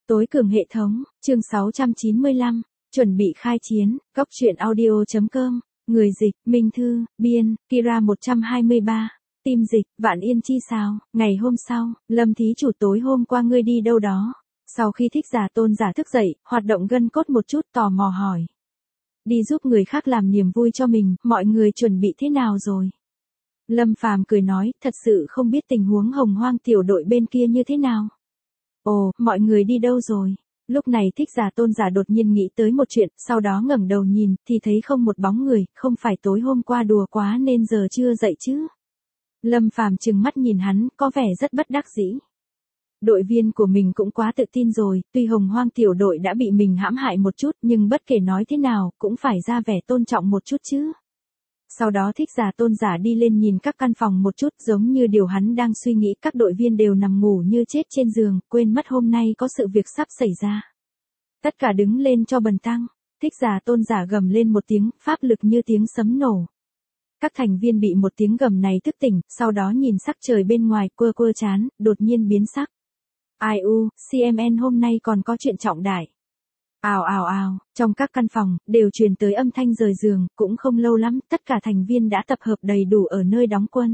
Tối cường hệ thống, chương 695, chuẩn bị khai chiến, góc truyện audio.com, người dịch, Minh Thư, biên, Kira 123, tim dịch, Vạn Yên chi sao, ngày hôm sau, Lâm thí chủ tối hôm qua ngươi đi đâu đó, sau khi thích giả tôn giả thức dậy, hoạt động gân cốt một chút tò mò hỏi. Đi giúp người khác làm niềm vui cho mình, mọi người chuẩn bị thế nào rồi? Lâm Phàm cười nói, thật sự không biết tình huống Hồng Hoang tiểu đội bên kia như thế nào. Ồ, mọi người đi đâu rồi? Lúc này thích giả tôn giả đột nhiên nghĩ tới một chuyện, sau đó ngẩng đầu nhìn, thì thấy không một bóng người, không phải tối hôm qua đùa quá nên giờ chưa dậy chứ. Lâm Phàm trừng mắt nhìn hắn, có vẻ rất bất đắc dĩ. Đội viên của mình cũng quá tự tin rồi, tuy Hồng Hoang tiểu đội đã bị mình hãm hại một chút, nhưng bất kể nói thế nào, cũng phải ra vẻ tôn trọng một chút chứ. Sau đó thích giả tôn giả đi lên nhìn các căn phòng một chút, giống như điều hắn đang suy nghĩ, các đội viên đều nằm ngủ như chết trên giường, quên mất hôm nay có sự việc sắp xảy ra. Tất cả đứng lên cho bần tăng, thích giả tôn giả gầm lên một tiếng, pháp lực như tiếng sấm nổ. Các thành viên bị một tiếng gầm này thức tỉnh, sau đó nhìn sắc trời bên ngoài, quơ quơ chán, đột nhiên biến sắc. Ai u, CMN hôm nay còn có chuyện trọng đại. Ào ào ào, trong các căn phòng, đều truyền tới âm thanh rời giường, cũng không lâu lắm, tất cả thành viên đã tập hợp đầy đủ ở nơi đóng quân.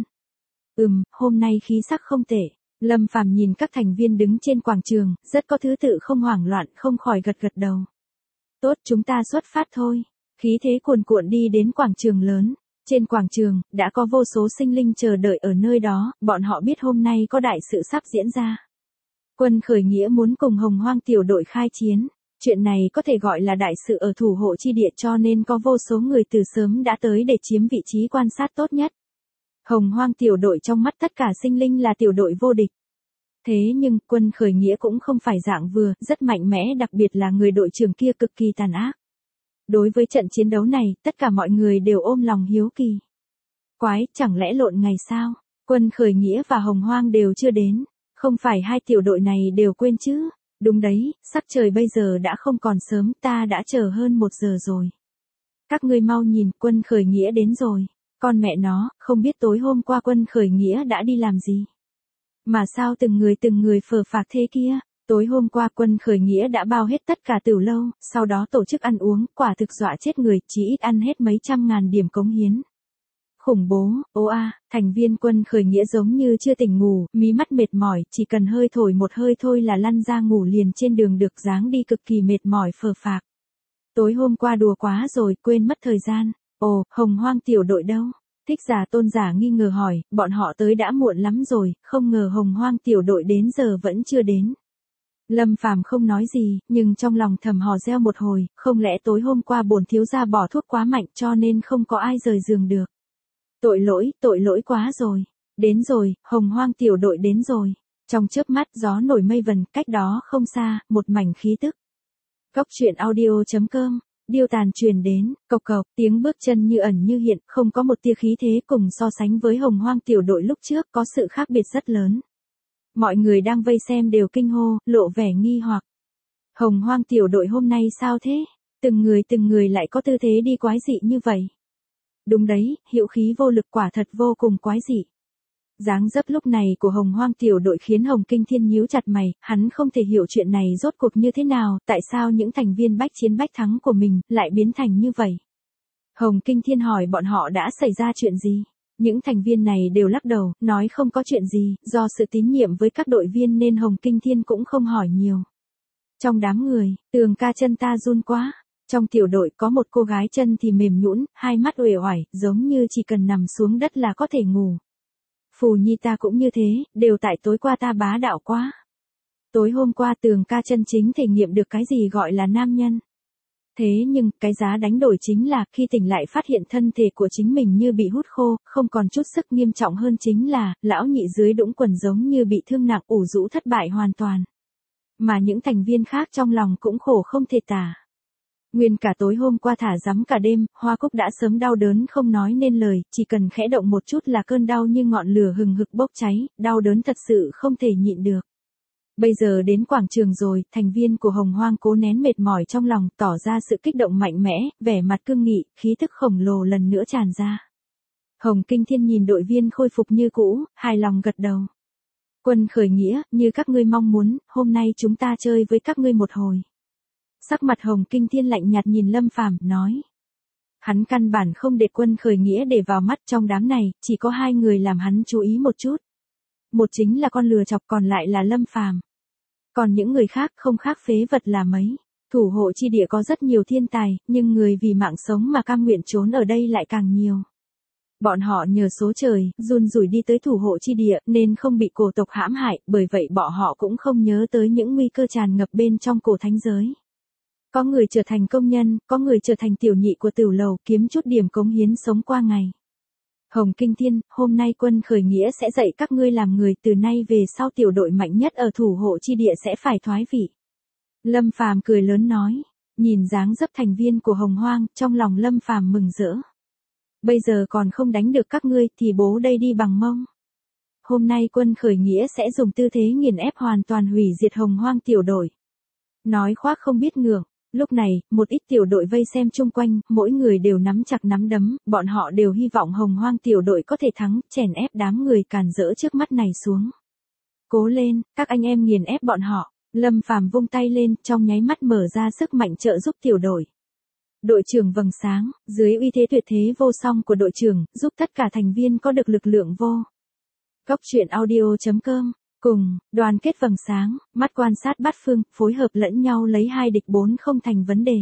Hôm nay khí sắc không tệ. Lâm Phàm nhìn các thành viên đứng trên quảng trường, rất có thứ tự không hoảng loạn, không khỏi gật gật đầu. Tốt, chúng ta xuất phát thôi. Khí thế cuồn cuộn đi đến quảng trường lớn. Trên quảng trường, đã có vô số sinh linh chờ đợi ở nơi đó, bọn họ biết hôm nay có đại sự sắp diễn ra. Quân khởi nghĩa muốn cùng Hồng Hoang tiểu đội khai chiến. Chuyện này có thể gọi là đại sự ở thủ hộ chi địa, cho nên có vô số người từ sớm đã tới để chiếm vị trí quan sát tốt nhất. Hồng Hoang tiểu đội trong mắt tất cả sinh linh là tiểu đội vô địch. Thế nhưng quân khởi nghĩa cũng không phải dạng vừa, rất mạnh mẽ, đặc biệt là người đội trưởng kia cực kỳ tàn ác. Đối với trận chiến đấu này, tất cả mọi người đều ôm lòng hiếu kỳ. Quái, chẳng lẽ lộn ngày sao? Quân khởi nghĩa và Hồng Hoang đều chưa đến. Không phải hai tiểu đội này đều quên chứ? Đúng đấy, sắc trời bây giờ đã không còn sớm, ta đã chờ hơn 1 giờ rồi. Các ngươi mau nhìn, quân khởi nghĩa đến rồi. Con mẹ nó, không biết tối hôm qua quân khởi nghĩa đã đi làm gì. Mà sao từng người phờ phạc thế kia? Tối hôm qua quân khởi nghĩa đã bao hết tất cả tiểu lâu, sau đó tổ chức ăn uống, quả thực dọa chết người, chỉ ít ăn hết mấy trăm ngàn điểm cống hiến. Khủng bố, thành viên quân khởi nghĩa giống như chưa tỉnh ngủ, mí mắt mệt mỏi, chỉ cần hơi thổi một hơi thôi là lăn ra ngủ liền trên đường, được dáng đi cực kỳ mệt mỏi phờ phạc. Tối hôm qua đùa quá rồi, quên mất thời gian. Ồ, Hồng Hoang tiểu đội đâu? Thích giả tôn giả nghi ngờ hỏi, bọn họ tới đã muộn lắm rồi, không ngờ Hồng Hoang tiểu đội đến giờ vẫn chưa đến. Lâm Phàm không nói gì, nhưng trong lòng thầm hò reo một hồi, không lẽ tối hôm qua bổn thiếu gia bỏ thuốc quá mạnh cho nên không có ai rời giường được. Tội lỗi quá rồi. Đến rồi, Hồng Hoang tiểu đội đến rồi. Trong chớp mắt gió nổi mây vần, cách đó không xa, một mảnh khí tức. Góc truyện audio.com, điêu tàn truyền đến, cộc cộc, tiếng bước chân như ẩn như hiện, không có một tia khí thế, cùng so sánh với Hồng Hoang tiểu đội lúc trước có sự khác biệt rất lớn. Mọi người đang vây xem đều kinh hô, lộ vẻ nghi hoặc. Hồng Hoang tiểu đội hôm nay sao thế? Từng người lại có tư thế đi quái dị như vậy. Đúng đấy, hiệu khí vô lực, quả thật vô cùng quái dị. Dáng dấp lúc này của Hồng Hoang tiểu đội khiến Hồng Kinh Thiên nhíu chặt mày, hắn không thể hiểu chuyện này rốt cuộc như thế nào, tại sao những thành viên bách chiến bách thắng của mình lại biến thành như vậy. Hồng Kinh Thiên hỏi bọn họ đã xảy ra chuyện gì. Những thành viên này đều lắc đầu, nói không có chuyện gì, do sự tín nhiệm với các đội viên nên Hồng Kinh Thiên cũng không hỏi nhiều. Trong đám người, Tường ca chân ta run quá. Trong tiểu đội có một cô gái chân thì mềm nhũn, hai mắt uể oải, giống như chỉ cần nằm xuống đất là có thể ngủ. Phù Nhi ta cũng như thế, đều tại tối qua ta bá đạo quá. Tối hôm qua Tường ca chân chính thể nghiệm được cái gì gọi là nam nhân. Thế nhưng, cái giá đánh đổi chính là, khi tỉnh lại phát hiện thân thể của chính mình như bị hút khô, không còn chút sức, nghiêm trọng hơn chính là, lão nhị dưới đũng quần giống như bị thương nặng, ủ rũ thất bại hoàn toàn. Mà những thành viên khác trong lòng cũng khổ không thể tả. Nguyên cả tối hôm qua thả rắm cả đêm, Hoa Cúc đã sớm đau đớn không nói nên lời, chỉ cần khẽ động một chút là cơn đau như ngọn lửa hừng hực bốc cháy, đau đớn thật sự không thể nhịn được. Bây giờ đến quảng trường rồi, thành viên của Hồng Hoang cố nén mệt mỏi trong lòng, tỏ ra sự kích động mạnh mẽ, vẻ mặt cương nghị, khí tức khổng lồ lần nữa tràn ra. Hồng Kinh Thiên nhìn đội viên khôi phục như cũ, hài lòng gật đầu. Quân khởi nghĩa, như các ngươi mong muốn, hôm nay chúng ta chơi với các ngươi một hồi. Sắc mặt Hồng Kinh Thiên lạnh nhạt nhìn Lâm Phàm nói. Hắn căn bản không để Quân khởi nghĩa để vào mắt, trong đám này, chỉ có hai người làm hắn chú ý một chút. Một chính là con lừa chọc, còn lại là Lâm Phàm. Còn những người khác không khác phế vật là mấy. Thủ hộ chi địa có rất nhiều thiên tài, nhưng người vì mạng sống mà cam nguyện trốn ở đây lại càng nhiều. Bọn họ nhờ số trời, run rủi đi tới thủ hộ chi địa, nên không bị cổ tộc hãm hại, bởi vậy bọn họ cũng không nhớ tới những nguy cơ tràn ngập bên trong cổ thánh giới. Có người trở thành công nhân, có người trở thành tiểu nhị của tửu lầu, kiếm chút điểm cống hiến sống qua ngày. Hồng Kinh Thiên, hôm nay Quân khởi nghĩa sẽ dạy các ngươi làm người, từ nay về sau tiểu đội mạnh nhất ở thủ hộ chi địa sẽ phải thoái vị. Lâm Phàm cười lớn nói, nhìn dáng dấp thành viên của Hồng Hoang, trong lòng Lâm Phàm mừng rỡ. Bây giờ còn không đánh được các ngươi thì bố đây đi bằng mông. Hôm nay Quân khởi nghĩa sẽ dùng tư thế nghiền ép hoàn toàn hủy diệt Hồng Hoang tiểu đội. Nói khoác không biết ngượng. Lúc này, một ít tiểu đội vây xem chung quanh, mỗi người đều nắm chặt nắm đấm, bọn họ đều hy vọng Hồng Hoang tiểu đội có thể thắng, chèn ép đám người càn rỡ trước mắt này xuống. Cố lên, các anh em nghiền ép bọn họ. Lâm Phàm vung tay lên, trong nháy mắt mở ra sức mạnh trợ giúp tiểu đội. Đội trưởng vầng sáng, dưới uy thế tuyệt thế vô song của đội trưởng, giúp tất cả thành viên có được lực lượng vô. Góc truyện audio.com. Cùng, đoàn kết vầng sáng, mắt quan sát bát phương, phối hợp lẫn nhau lấy 2 địch 4 không thành vấn đề.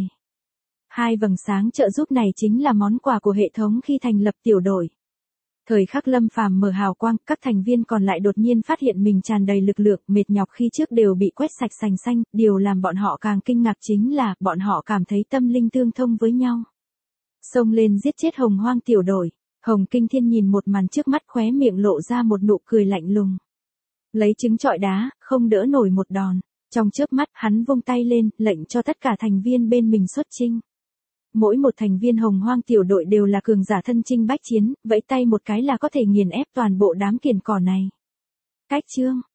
2 vầng sáng trợ giúp này chính là món quà của hệ thống khi thành lập tiểu đội. Thời khắc Lâm Phàm mở hào quang, các thành viên còn lại đột nhiên phát hiện mình tràn đầy lực lượng, mệt nhọc khi trước đều bị quét sạch sành xanh, điều làm bọn họ càng kinh ngạc chính là, bọn họ cảm thấy tâm linh tương thông với nhau. Xông lên giết chết Hồng Hoang tiểu đội, Hồng Kinh Thiên nhìn một màn trước mắt khóe miệng lộ ra một nụ cười lạnh lùng. Lấy trứng trọi đá, không đỡ nổi một đòn, trong chớp mắt hắn vung tay lên, lệnh cho tất cả thành viên bên mình xuất chinh. Mỗi một thành viên Hồng Hoang tiểu đội đều là cường giả thân chinh bách chiến, vẫy tay một cái là có thể nghiền ép toàn bộ đám kiền cỏ này. Cách chương